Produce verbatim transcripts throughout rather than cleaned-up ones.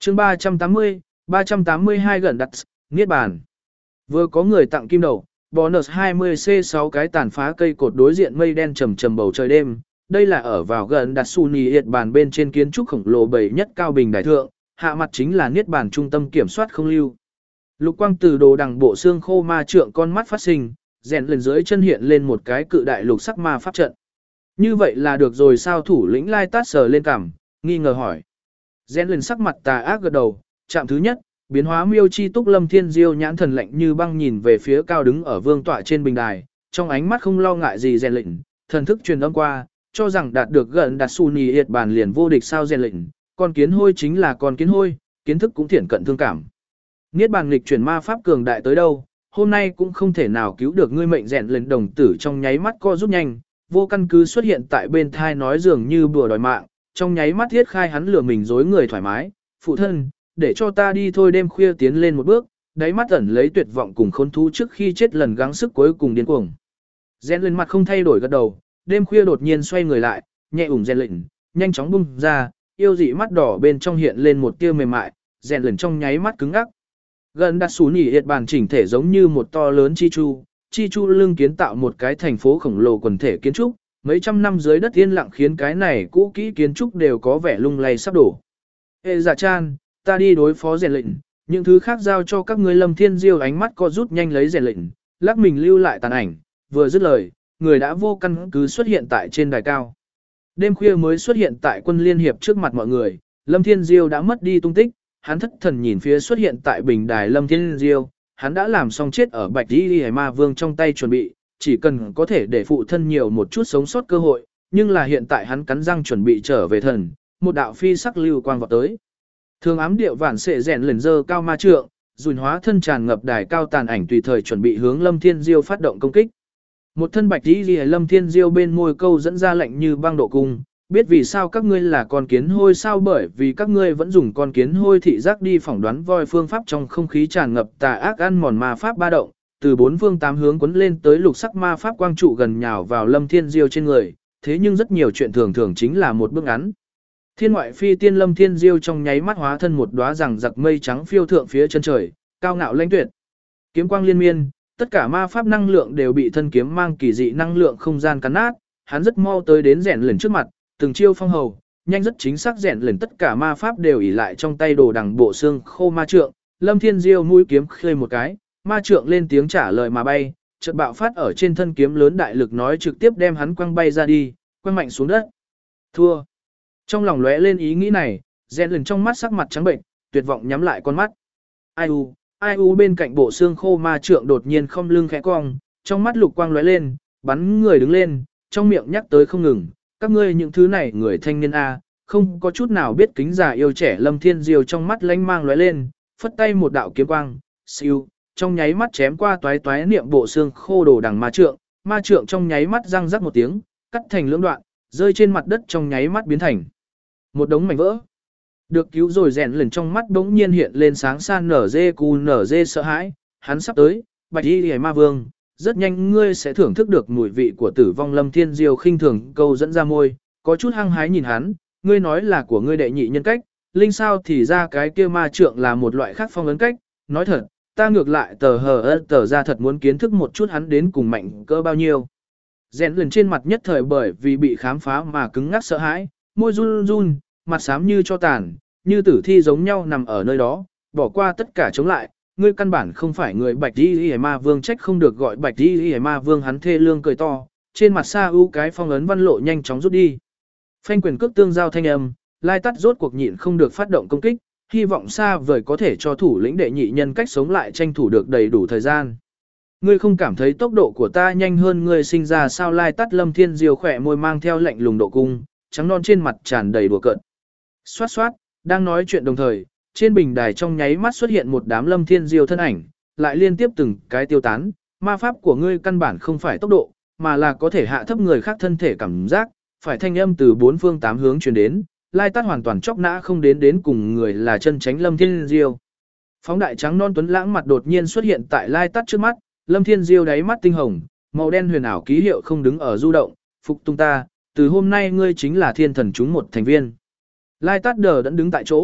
chương ba trăm tám mươi, ba trăm tám mươi hai gần đặt, niết bàn. Vừa có người tặng kim đầu, bonus hai mươi C sáu cái tàn phá cây cột đối diện mây đen trầm trầm bầu trời đêm. Đây là ở vào gần đặt Suni Niết bàn bên trên kiến trúc khổng lồ bầy nhất cao bình đại thượng, hạ mặt chính là niết bàn trung tâm kiểm soát không lưu. Lục quang từ đồ đằng bộ xương khô ma trượng con mắt phát sinh, rèn lên dưới chân hiện lên một cái cự đại lục sắc ma pháp trận. Như vậy là được rồi sao? Thủ lĩnh Lai Tát sờ lên cằm, nghi ngờ hỏi. Rèn lên sắc mặt tà ác gật đầu, chạm thứ nhất, biến hóa miêu chi túc Lâm Thiên Diêu nhãn thần lạnh như băng nhìn về phía cao đứng ở vương tọa trên bình đài, trong ánh mắt không lo ngại gì rèn lệnh, thần thức truyền âm qua, cho rằng đạt được gần đạt Suni Niết bàn liền vô địch sao rèn lệnh, con kiến hôi chính là con kiến hôi, kiến thức cũng thiển cận thương cảm. Niết bàn nghịch chuyển ma pháp cường đại tới đâu, hôm nay cũng không thể nào cứu được ngươi. Mệnh rèn lên đồng tử trong nháy mắt co rút nhanh, vô căn cứ xuất hiện tại bên thai nói dường như bùa đòi mạng, trong nháy mắt thiết khai hắn lừa mình dối người thoải mái, phụ thân, để cho ta đi thôi. Đêm khuya tiến lên một bước, đáy mắt ẩn lấy tuyệt vọng cùng khốn thú trước khi chết lần gắng sức cuối cùng điên cuồng. Rèn lên mặt không thay đổi gật đầu, đêm khuya đột nhiên xoay người lại, nhẹ ủng rèn lệnh, nhanh chóng bung ra, yêu dị mắt đỏ bên trong hiện lên một tia mềm mại, rèn lệnh trong nháy mắt cứng ngắc. Gần đặt Suni Niết bàn chỉnh thể giống như một to lớn chi chu, chi chu lưng kiến tạo một cái thành phố khổng lồ quần thể kiến trúc, mấy trăm năm dưới đất yên lặng khiến cái này cũ kỹ kiến trúc đều có vẻ lung lay sắp đổ. Ê dạ chan, ta đi đối phó rèn lệnh, những thứ khác giao cho các ngươi. Lâm Thiên Diêu ánh mắt co rút nhanh lấy rèn lệnh, lắc mình lưu lại tàn ảnh, vừa dứt lời, người đã vô căn cứ xuất hiện tại trên đài cao. Đêm khuya mới xuất hiện tại quân liên hiệp trước mặt mọi người, Lâm Thiên Diêu đã mất đi tung tích, hắn thất thần nhìn phía xuất hiện tại bình đài Lâm Thiên Diêu, hắn đã làm xong chết ở Bạch Y Liễu Ma Vương trong tay chuẩn bị, chỉ cần có thể để phụ thân nhiều một chút sống sót cơ hội, nhưng là hiện tại hắn cắn răng chuẩn bị trở về thần, một đạo phi sắc lưu quang vọt tới. Thường ám điệu vạn sệ rèn lần dơ cao ma trượng, dùn hóa thân tràn ngập đài cao tàn ảnh tùy thời chuẩn bị hướng Lâm Thiên Diêu phát động công kích. Một thân Bạch Y Liễu Lâm Thiên Diêu bên môi câu dẫn ra lạnh như băng độ cung. Biết vì sao các ngươi là con kiến hôi sao? Bởi vì các ngươi vẫn dùng con kiến hôi thị giác đi phỏng đoán voi phương pháp. Trong không khí tràn ngập tà ác ăn mòn ma pháp ba động, từ bốn phương tám hướng quấn lên tới lục sắc ma pháp quang trụ gần nhào vào Lâm Thiên Diêu trên người, thế nhưng rất nhiều chuyện thường thường chính là một bước ngắn. Thiên ngoại phi tiên Lâm Thiên Diêu trong nháy mắt hóa thân một đóa rằng giặc mây trắng phiêu thượng phía chân trời, cao ngạo lãnh tuyệt. Kiếm quang liên miên, tất cả ma pháp năng lượng đều bị thân kiếm mang kỳ dị năng lượng không gian cắn nát, hắn rất mau tới đến rèn lần trước mặt. Từng chiêu phong hầu, nhanh rất chính xác rèn lần tất cả ma pháp đều ỷ lại trong tay đồ đằng bộ xương khô ma trượng. Lâm Thiên Diêu mũi kiếm khơi một cái, ma trượng lên tiếng trả lời mà bay, chợt bạo phát ở trên thân kiếm lớn đại lực nói trực tiếp đem hắn quăng bay ra đi, quăng mạnh xuống đất. Thua. Trong lòng lóe lên ý nghĩ này, rèn lần trong mắt sắc mặt trắng bệnh, tuyệt vọng nhắm lại con mắt. Ai u, ai u bên cạnh bộ xương khô ma trượng đột nhiên không lưng khẽ cong, trong mắt lục quang lóe lên, bắn người đứng lên, trong miệng nhắc tới không ngừng. Các ngươi những thứ này người thanh niên A, không có chút nào biết kính già yêu trẻ. Lâm Thiên Diêu trong mắt lánh mang lóe lên, phất tay một đạo kiếm quang, siêu, trong nháy mắt chém qua toái toái niệm bộ xương khô đồ đằng ma trượng, ma trượng trong nháy mắt răng rắc một tiếng, cắt thành lưỡng đoạn, rơi trên mặt đất trong nháy mắt biến thành một đống mảnh vỡ. Được cứu rồi rèn lần trong mắt đống nhiên hiện lên sáng san nở dê cù nở dê sợ hãi, hắn sắp tới, Bạch Y Liễu Ma Vương. Rất nhanh ngươi sẽ thưởng thức được mùi vị của tử vong. Lâm Thiên Diêu khinh thường câu dẫn ra môi, có chút hăng hái nhìn hắn, ngươi nói là của ngươi đệ nhị nhân cách, linh sao thì ra cái kia ma trượng là một loại khác phong ấn cách, nói thật, ta ngược lại tờ hờ ơ tờ ra thật muốn kiến thức một chút hắn đến cùng mạnh cỡ bao nhiêu. Rèn lần trên mặt nhất thời bởi vì bị khám phá mà cứng ngắc sợ hãi, môi run run, mặt xám như cho tàn, như tử thi giống nhau nằm ở nơi đó, bỏ qua tất cả chống lại. Ngươi căn bản không phải người Bạch Y Liễu Ma Vương, trách không được gọi Bạch Y Liễu Ma Vương. Hắn thê lương cười to, trên mặt Sa U cái phong ấn văn lộ nhanh chóng rút đi. Phanh quyền cước tương giao thanh âm, Lai Tát rốt cuộc nhịn không được phát động công kích, hy vọng xa vời có thể cho thủ lĩnh đệ nhị nhân cách sống lại tranh thủ được đầy đủ thời gian. Ngươi không cảm thấy tốc độ của ta nhanh hơn ngươi sinh ra sao? Lai Tát Lâm Thiên Diêu khỏe môi mang theo lạnh lùng độ cung, trắng non trên mặt tràn đầy đùa cợt. Xoát xoát, đang nói chuyện đồng thời, trên bình đài trong nháy mắt xuất hiện một đám Lâm Thiên Diêu thân ảnh, lại liên tiếp từng cái tiêu tán. Ma pháp của ngươi căn bản không phải tốc độ, mà là có thể hạ thấp người khác thân thể cảm giác, phải thanh âm từ bốn phương tám hướng truyền đến. Lai Tát hoàn toàn chóc nã không đến đến cùng người là chân tránh Lâm Thiên Diêu. Phóng đại trắng non tuấn lãng mặt đột nhiên xuất hiện tại Lai Tát trước mắt, Lâm Thiên Diêu đáy mắt tinh hồng, màu đen huyền ảo ký hiệu không đứng ở du động, phục tung ta, từ hôm nay ngươi chính là thiên thần chúng một thành viên. Lai Tát đờ đẫn đứng tại chỗ,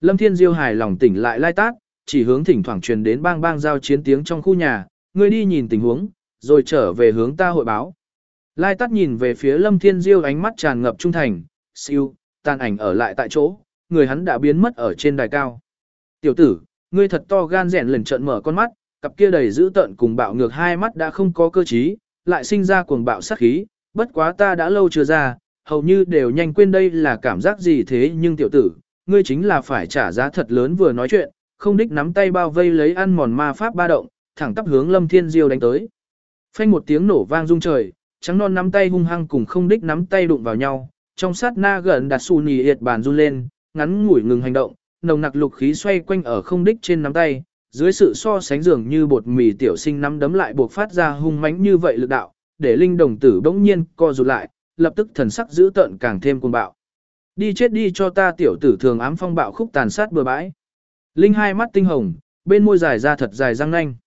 Lâm Thiên Diêu hài lòng tỉnh lại Lai Tát, chỉ hướng thỉnh thoảng truyền đến bang bang giao chiến tiếng trong khu nhà, ngươi đi nhìn tình huống, rồi trở về hướng ta hội báo. Lai Tát nhìn về phía Lâm Thiên Diêu ánh mắt tràn ngập trung thành, siêu, tàn ảnh ở lại tại chỗ, người hắn đã biến mất ở trên đài cao. Tiểu tử, ngươi thật to gan rèn lần trợn mở con mắt, cặp kia đầy dữ tợn cùng bạo ngược hai mắt đã không có cơ trí, lại sinh ra cuồng bạo sát khí, bất quá ta đã lâu chưa ra, hầu như đều nhanh quên đây là cảm giác gì thế nhưng tiểu tử, ngươi chính là phải trả giá thật lớn vừa nói chuyện, không đích nắm tay bao vây lấy ăn mòn ma pháp ba động, thẳng tắp hướng Lâm Thiên Diêu đánh tới. Phanh một tiếng nổ vang rung trời, trắng non nắm tay hung hăng cùng không đích nắm tay đụng vào nhau, trong sát na gần đặt xù nì hiệt bàn run lên, ngắn ngủi ngừng hành động, nồng nặc lục khí xoay quanh ở không đích trên nắm tay, dưới sự so sánh dường như bột mì tiểu sinh nắm đấm lại buộc phát ra hung mãnh như vậy lực đạo, để linh đồng tử bỗng nhiên co rụt lại, lập tức thần sắc dữ tợn càng thêm cuồng bạo. Đi chết đi cho ta tiểu tử thường ám phong bạo khúc tàn sát bừa bãi. Linh hai mắt tinh hồng, bên môi dài ra thật dài răng nanh.